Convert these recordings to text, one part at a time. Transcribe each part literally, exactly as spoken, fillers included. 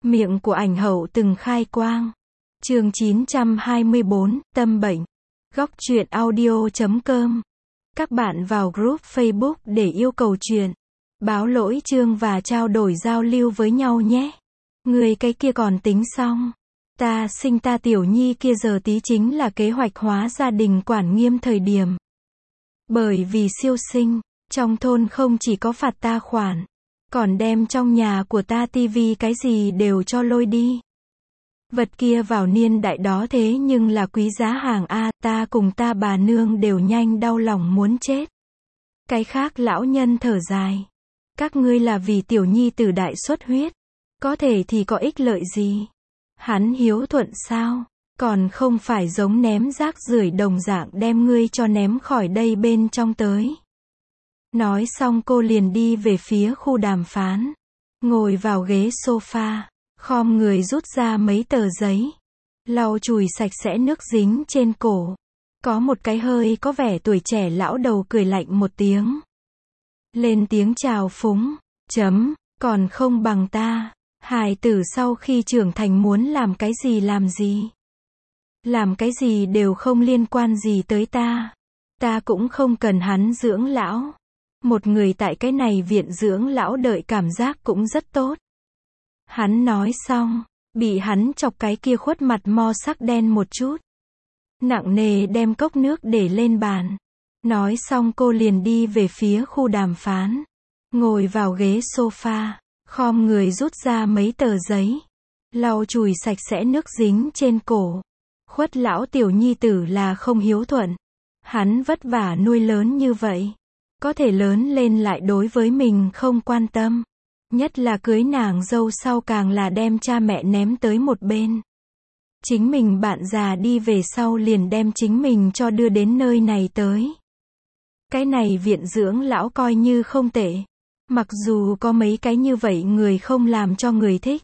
Miệng của ảnh hậu từng khai quang. Chương chín trăm hai mươi bốn, tâm bệnh. Góc truyện audio chấm com. Các bạn vào group Facebook để yêu cầu chuyện, báo lỗi chương và trao đổi giao lưu với nhau nhé. Người cái kia còn tính xong. Ta sinh ta tiểu nhi kia giờ tí chính là kế hoạch hóa gia đình quản nghiêm thời điểm. Bởi vì siêu sinh, trong thôn không chỉ có phạt ta khoản, còn đem trong nhà của ta tivi cái gì đều cho lôi đi. Vật kia vào niên đại đó thế nhưng là quý giá hàng A, ta cùng ta bà nương đều nhanh đau lòng muốn chết. Cái khác lão nhân thở dài. Các ngươi là vì tiểu nhi tử đại xuất huyết. Có thể thì có ích lợi gì? Hắn hiếu thuận sao? Còn không phải giống ném rác rưởi đồng dạng đem ngươi cho ném khỏi đây bên trong tới. Nói xong cô liền đi về phía khu đàm phán. Ngồi vào ghế sofa, khom người rút ra mấy tờ giấy. Lau chùi sạch sẽ nước dính trên cổ. Có một cái hơi có vẻ tuổi trẻ lão đầu cười lạnh một tiếng. Lên tiếng chào phúng. Chấm, còn không bằng ta. Hài tử sau khi trưởng thành muốn làm cái gì làm gì. Làm cái gì đều không liên quan gì tới ta. Ta cũng không cần hắn dưỡng lão. Một người tại cái này viện dưỡng lão đợi cảm giác cũng rất tốt. Hắn nói xong, bị hắn chọc cái kia khuất mặt mo sắc đen một chút. Nặng nề đem cốc nước để lên bàn. Nói xong cô liền đi về phía khu đàm phán. Ngồi vào ghế sofa, khom người rút ra mấy tờ giấy. Lau chùi sạch sẽ nước dính trên cổ. Khuất lão tiểu nhi tử là không hiếu thuận. Hắn vất vả nuôi lớn như vậy. Có thể lớn lên lại đối với mình không quan tâm. Nhất là cưới nàng dâu sau càng là đem cha mẹ ném tới một bên. Chính mình bạn già đi về sau liền đem chính mình cho đưa đến nơi này tới. Cái này viện dưỡng lão coi như không tệ. Mặc dù có mấy cái như vậy người không làm cho người thích.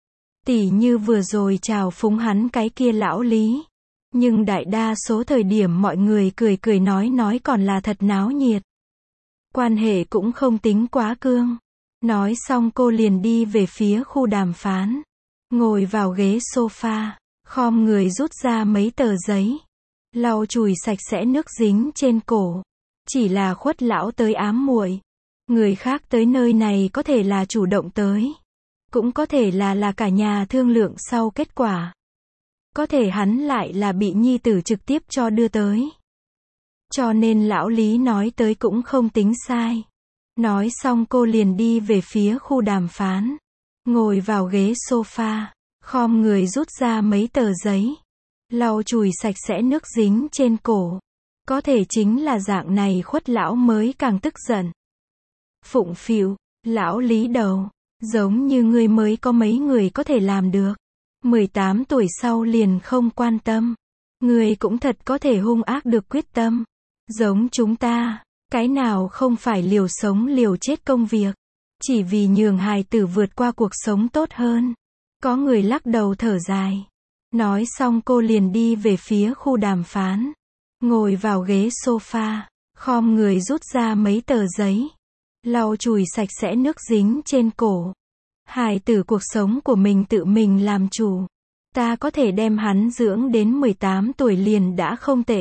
Tỉ như vừa rồi chào phúng hắn cái kia lão Lý. Nhưng đại đa số thời điểm mọi người cười cười nói nói còn là thật náo nhiệt. Quan hệ cũng không tính quá cương. Nói xong cô liền đi về phía khu đàm phán. Ngồi vào ghế sofa, khom người rút ra mấy tờ giấy. Lau chùi sạch sẽ nước dính trên cổ. Chỉ là khuất lão tới ám muội. Người khác tới nơi này có thể là chủ động tới. Cũng có thể là là cả nhà thương lượng sau kết quả. Có thể hắn lại là bị nhi tử trực tiếp cho đưa tới. Cho nên lão Lý nói tới cũng không tính sai. Nói xong cô liền đi về phía khu đàm phán. Ngồi vào ghế sofa, khom người rút ra mấy tờ giấy. Lau chùi sạch sẽ nước dính trên cổ. Có thể chính là dạng này khuất lão mới càng tức giận. Phụng phịu, lão Lý đầu, giống như ngươi mới có mấy người có thể làm được. mười tám tuổi sau liền không quan tâm. Ngươi cũng thật có thể hung ác được quyết tâm. Giống chúng ta, cái nào không phải liều sống liều chết công việc. Chỉ vì nhường hài tử vượt qua cuộc sống tốt hơn. Có người lắc đầu thở dài. Nói xong cô liền đi về phía khu đàm phán. Ngồi vào ghế sofa, khom người rút ra mấy tờ giấy. Lau chùi sạch sẽ nước dính trên cổ. Hài tử cuộc sống của mình tự mình làm chủ. Ta có thể đem hắn dưỡng đến mười tám tuổi liền đã không tệ.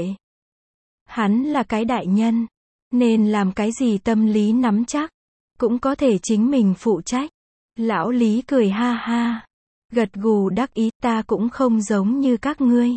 Hắn là cái đại nhân. Nên làm cái gì tâm lý nắm chắc. Cũng có thể chính mình phụ trách. Lão Lý cười ha ha. Gật gù đắc ý, ta cũng không giống như các ngươi.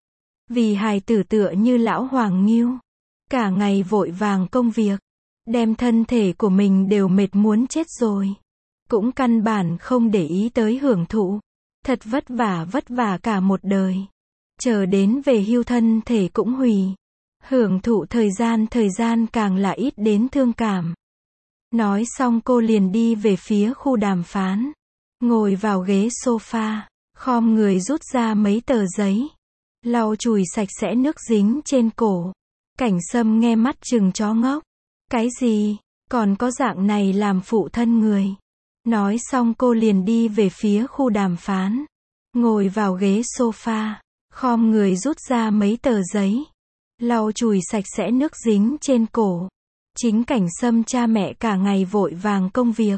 Vì hài tử tựa như lão Hoàng Nghiêu. Cả ngày vội vàng công việc. Đem thân thể của mình đều mệt muốn chết rồi. Cũng căn bản không để ý tới hưởng thụ. Thật vất vả vất vả cả một đời. Chờ đến về hưu thân thể cũng hủy. Hưởng thụ thời gian thời gian càng là ít đến thương cảm. Nói xong cô liền đi về phía khu đàm phán. Ngồi vào ghế sofa, khom người rút ra mấy tờ giấy. Lau chùi sạch sẽ nước dính trên cổ. Cảnh Sâm nghe mắt chừng chó ngốc. Cái gì, còn có dạng này làm phụ thân người. Nói xong cô liền đi về phía khu đàm phán. Ngồi vào ghế sofa, khom người rút ra mấy tờ giấy. Lau chùi sạch sẽ nước dính trên cổ. Chính Cảnh Sâm cha mẹ cả ngày vội vàng công việc.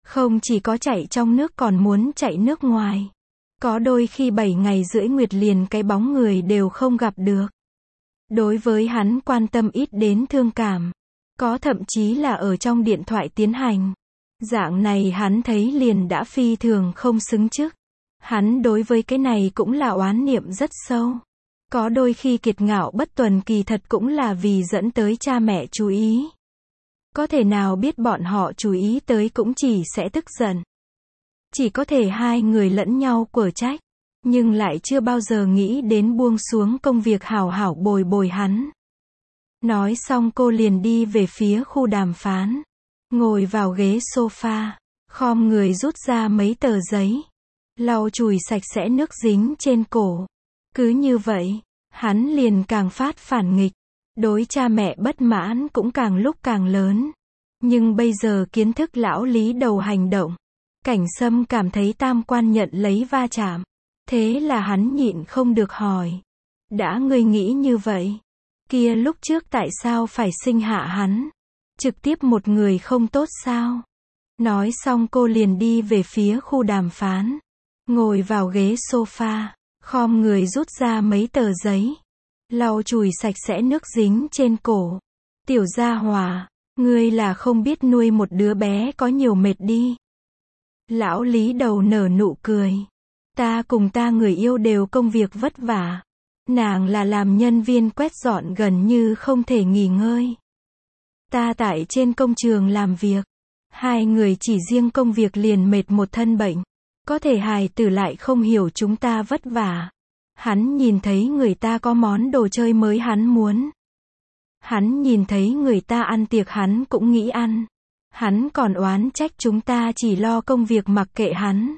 Không chỉ có chạy trong nước còn muốn chạy nước ngoài. Có đôi khi bảy ngày rưỡi Nguyệt liền cái bóng người đều không gặp được. Đối với hắn quan tâm ít đến thương cảm. Có thậm chí là ở trong điện thoại tiến hành. Dạng này hắn thấy liền đã phi thường không xứng chức. Hắn đối với cái này cũng là oán niệm rất sâu. Có đôi khi kiệt ngạo bất tuần kỳ thật cũng là vì dẫn tới cha mẹ chú ý. Có thể nào biết bọn họ chú ý tới cũng chỉ sẽ tức giận. Chỉ có thể hai người lẫn nhau quở trách. Nhưng lại chưa bao giờ nghĩ đến buông xuống công việc hảo hảo bồi bồi hắn. Nói xong cô liền đi về phía khu đàm phán. Ngồi vào ghế sofa. Khom người rút ra mấy tờ giấy. Lau chùi sạch sẽ nước dính trên cổ. Cứ như vậy, hắn liền càng phát phản nghịch. Đối cha mẹ bất mãn cũng càng lúc càng lớn. Nhưng bây giờ kiến thức lão Lý đầu hành động. Cảnh Sâm cảm thấy tam quan nhận lấy va chạm. Thế là hắn nhịn không được hỏi. Đã ngươi nghĩ như vậy. Kia lúc trước tại sao phải sinh hạ hắn? Trực tiếp một người không tốt sao? Nói xong cô liền đi về phía khu đàm phán. Ngồi vào ghế sofa. Khom người rút ra mấy tờ giấy. Lau chùi sạch sẽ nước dính trên cổ. Tiểu gia hòa, ngươi là không biết nuôi một đứa bé có nhiều mệt đi. Lão Lý đầu nở nụ cười. Ta cùng ta người yêu đều công việc vất vả. Nàng là làm nhân viên quét dọn gần như không thể nghỉ ngơi. Ta tại trên công trường làm việc. Hai người chỉ riêng công việc liền mệt một thân bệnh. Có thể hài tử lại không hiểu chúng ta vất vả. Hắn nhìn thấy người ta có món đồ chơi mới hắn muốn. Hắn nhìn thấy người ta ăn tiệc hắn cũng nghĩ ăn. Hắn còn oán trách chúng ta chỉ lo công việc mặc kệ hắn.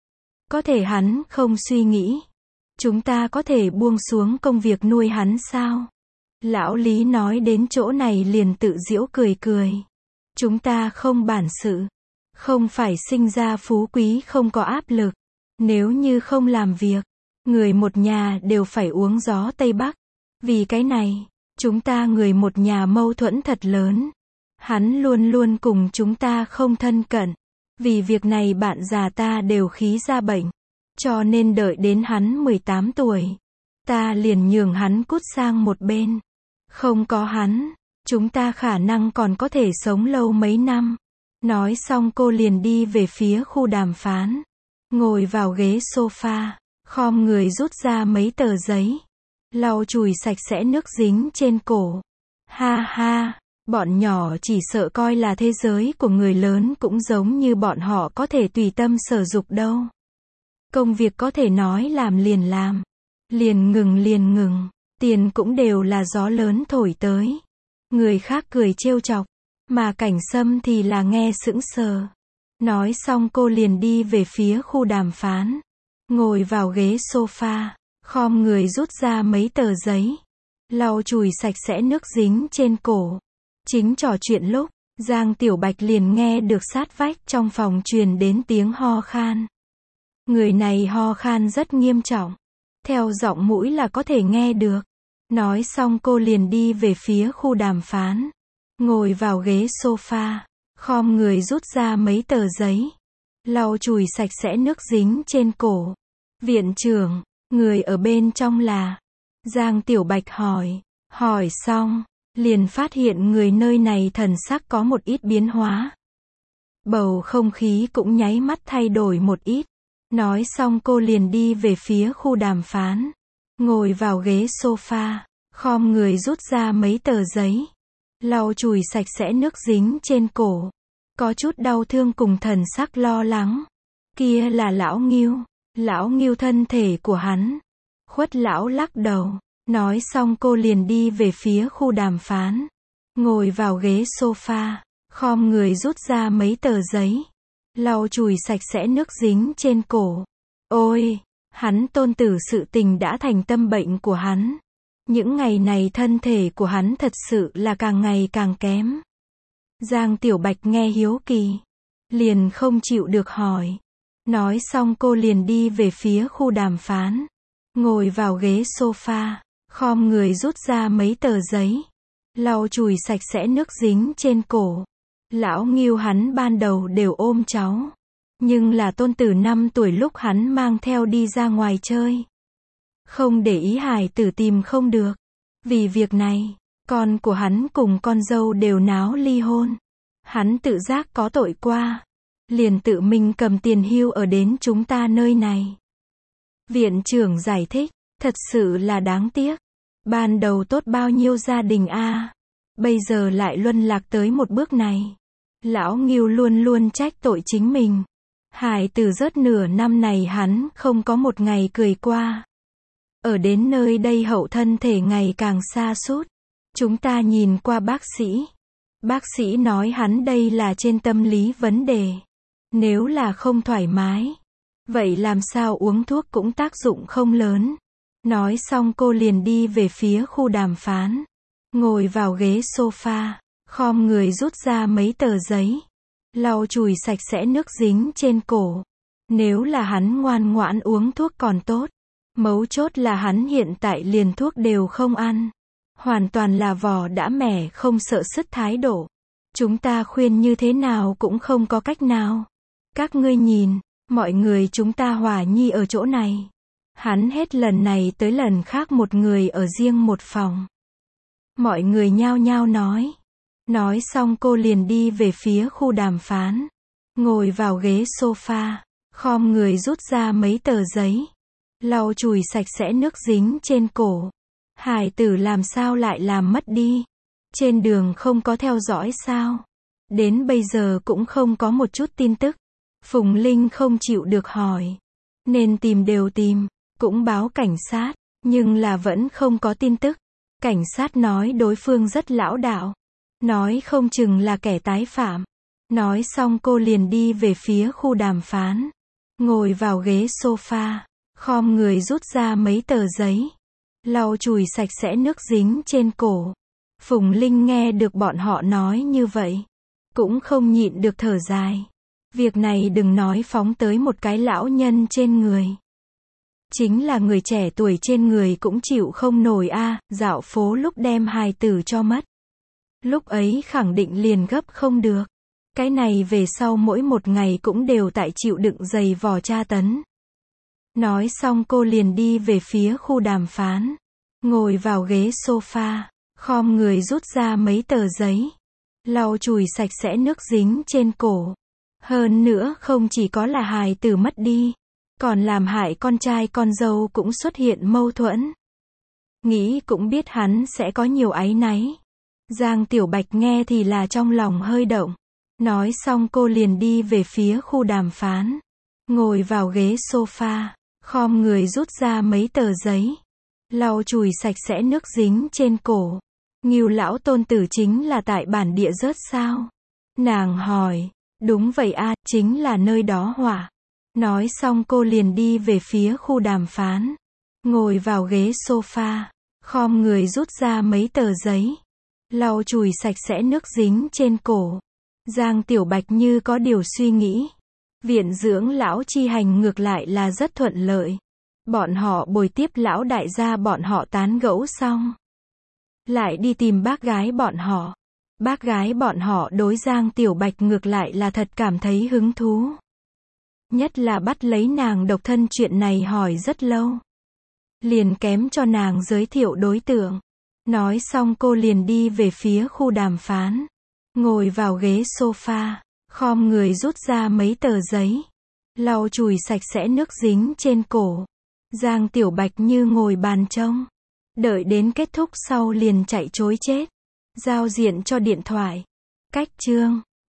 Có thể hắn không suy nghĩ. Chúng ta có thể buông xuống công việc nuôi hắn sao? Lão Lý nói đến chỗ này liền tự giễu cười cười. Chúng ta không bản sự. Không phải sinh ra phú quý không có áp lực. Nếu như không làm việc, người một nhà đều phải uống gió Tây Bắc. Vì cái này, chúng ta người một nhà mâu thuẫn thật lớn. Hắn luôn luôn cùng chúng ta không thân cận. Vì việc này bạn già ta đều khí ra bệnh. Cho nên đợi đến hắn mười tám tuổi. Ta liền nhường hắn cút sang một bên. Không có hắn, chúng ta khả năng còn có thể sống lâu mấy năm. Nói xong cô liền đi về phía khu đàm phán. Ngồi vào ghế sofa. Khom người rút ra mấy tờ giấy. Lau chùi sạch sẽ nước dính trên cổ. Ha ha, bọn nhỏ chỉ sợ coi là thế giới của người lớn cũng giống như bọn họ có thể tùy tâm sở dục đâu. Công việc có thể nói làm liền làm. Liền ngừng liền ngừng. Tiền cũng đều là gió lớn thổi tới. Người khác cười trêu chọc. Mà Cảnh Sâm thì là nghe sững sờ. Nói xong cô liền đi về phía khu đàm phán. Ngồi vào ghế sofa. Khom người rút ra mấy tờ giấy. Lau chùi sạch sẽ nước dính trên cổ. Chính trò chuyện lúc, Giang Tiểu Bạch liền nghe được sát vách trong phòng truyền đến tiếng ho khan. Người này ho khan rất nghiêm trọng. Theo giọng mũi là có thể nghe được. Nói xong cô liền đi về phía khu đàm phán. Ngồi vào ghế sofa. Khom người rút ra mấy tờ giấy. Lau chùi sạch sẽ nước dính trên cổ. Viện trưởng, người ở bên trong là? Giang Tiểu Bạch hỏi. Hỏi xong, liền phát hiện người nơi này thần sắc có một ít biến hóa. Bầu không khí cũng nháy mắt thay đổi một ít. Nói xong cô liền đi về phía khu đàm phán. Ngồi vào ghế sofa. Khom người rút ra mấy tờ giấy. Lau chùi sạch sẽ nước dính trên cổ. Có chút đau thương cùng thần sắc lo lắng. Kia là lão Ngưu. Lão Ngưu thân thể của hắn. Khuất lão lắc đầu. Nói xong cô liền đi về phía khu đàm phán. Ngồi vào ghế sofa. Khom người rút ra mấy tờ giấy. Lau chùi sạch sẽ nước dính trên cổ. Ôi, hắn tôn tử sự tình đã thành tâm bệnh của hắn. Những ngày này thân thể của hắn thật sự là càng ngày càng kém. Giang Tiểu Bạch nghe hiếu kỳ. Liền không chịu được hỏi. Nói xong cô liền đi về phía khu đàm phán. Ngồi vào ghế sofa. Khom người rút ra mấy tờ giấy. Lau chùi sạch sẽ nước dính trên cổ. Lão Ngưu hắn ban đầu đều ôm cháu. Nhưng là tôn tử năm tuổi lúc hắn mang theo đi ra ngoài chơi. Không để ý hài tử tìm không được. Vì việc này, con của hắn cùng con dâu đều náo ly hôn. Hắn tự giác có tội qua. Liền tự mình cầm tiền hưu ở đến chúng ta nơi này. Viện trưởng giải thích, thật sự là đáng tiếc. Ban đầu tốt bao nhiêu gia đình a, bây giờ lại luân lạc tới một bước này. Lão Ngưu luôn luôn trách tội chính mình. Hài tử rớt nửa năm này hắn không có một ngày cười qua. Ở đến nơi đây hậu thân thể ngày càng sa sút. Chúng ta nhìn qua bác sĩ. Bác sĩ nói hắn đây là trên tâm lý vấn đề. Nếu là không thoải mái, vậy làm sao uống thuốc cũng tác dụng không lớn. Nói xong cô liền đi về phía khu đàm phán. Ngồi vào ghế sofa, khom người rút ra mấy tờ giấy. Lau chùi sạch sẽ nước dính trên cổ. Nếu là hắn ngoan ngoãn uống thuốc còn tốt. Mấu chốt là hắn hiện tại liền thuốc đều không ăn. Hoàn toàn là vỏ đã mẻ không sợ sứt thái độ. Chúng ta khuyên như thế nào cũng không có cách nào. Các ngươi nhìn, mọi người chúng ta hòa nhi ở chỗ này. Hắn hết lần này tới lần khác một người ở riêng một phòng. Mọi người nhao nhao nói. Nói xong cô liền đi về phía khu đàm phán. Ngồi vào ghế sofa, khom người rút ra mấy tờ giấy. Lau chùi sạch sẽ nước dính trên cổ. Hải tử làm sao lại làm mất đi? Trên đường không có theo dõi sao? Đến bây giờ cũng không có một chút tin tức. Phùng Linh không chịu được hỏi. Nên tìm đều tìm, cũng báo cảnh sát, nhưng là vẫn không có tin tức. Cảnh sát nói đối phương rất lão đạo. Nói không chừng là kẻ tái phạm. Nói xong cô liền đi về phía khu đàm phán. Ngồi vào ghế sofa, khom người rút ra mấy tờ giấy. Lau chùi sạch sẽ nước dính trên cổ. Phùng Linh nghe được bọn họ nói như vậy. Cũng không nhịn được thở dài. Việc này đừng nói phóng tới một cái lão nhân trên người. Chính là người trẻ tuổi trên người cũng chịu không nổi a, à, dạo phố lúc đem hài tử cho mất. Lúc ấy khẳng định liền gấp không được. Cái này về sau mỗi một ngày cũng đều tại chịu đựng dày vò tra tấn. Nói xong cô liền đi về phía khu đàm phán. Ngồi vào ghế sofa, khom người rút ra mấy tờ giấy. Lau chùi sạch sẽ nước dính trên cổ. Hơn nữa không chỉ có là hài tử mất đi, còn làm hại con trai con dâu cũng xuất hiện mâu thuẫn. Nghĩ cũng biết hắn sẽ có nhiều áy náy. Giang Tiểu Bạch nghe thì là trong lòng hơi động. Nói xong cô liền đi về phía khu đàm phán. Ngồi vào ghế sofa, khom người rút ra mấy tờ giấy. Lau chùi sạch sẽ nước dính trên cổ. Ngưu lão tôn tử chính là tại bản địa rớt sao? Nàng hỏi. Đúng vậy a, chính là nơi đó hỏa. Nói xong cô liền đi về phía khu đàm phán. Ngồi vào ghế sofa, khom người rút ra mấy tờ giấy. Lau chùi sạch sẽ nước dính trên cổ. Giang Tiểu Bạch như có điều suy nghĩ. Viện dưỡng lão chi hành ngược lại là rất thuận lợi. Bọn họ bồi tiếp lão đại gia bọn họ tán gẫu xong. Lại đi tìm bác gái bọn họ. Bác gái bọn họ đối Giang Tiểu Bạch ngược lại là thật cảm thấy hứng thú. Nhất là bắt lấy nàng độc thân chuyện này hỏi rất lâu. Liền kém cho nàng giới thiệu đối tượng. Nói xong cô liền đi về phía khu đàm phán. Ngồi vào ghế sofa, khom người rút ra mấy tờ giấy. Lau chùi sạch sẽ nước dính trên cổ. Giang Tiểu Bạch như ngồi bàn trông. Đợi đến kết thúc sau liền chạy trối chết. Giao diện cho điện thoại. Cách chương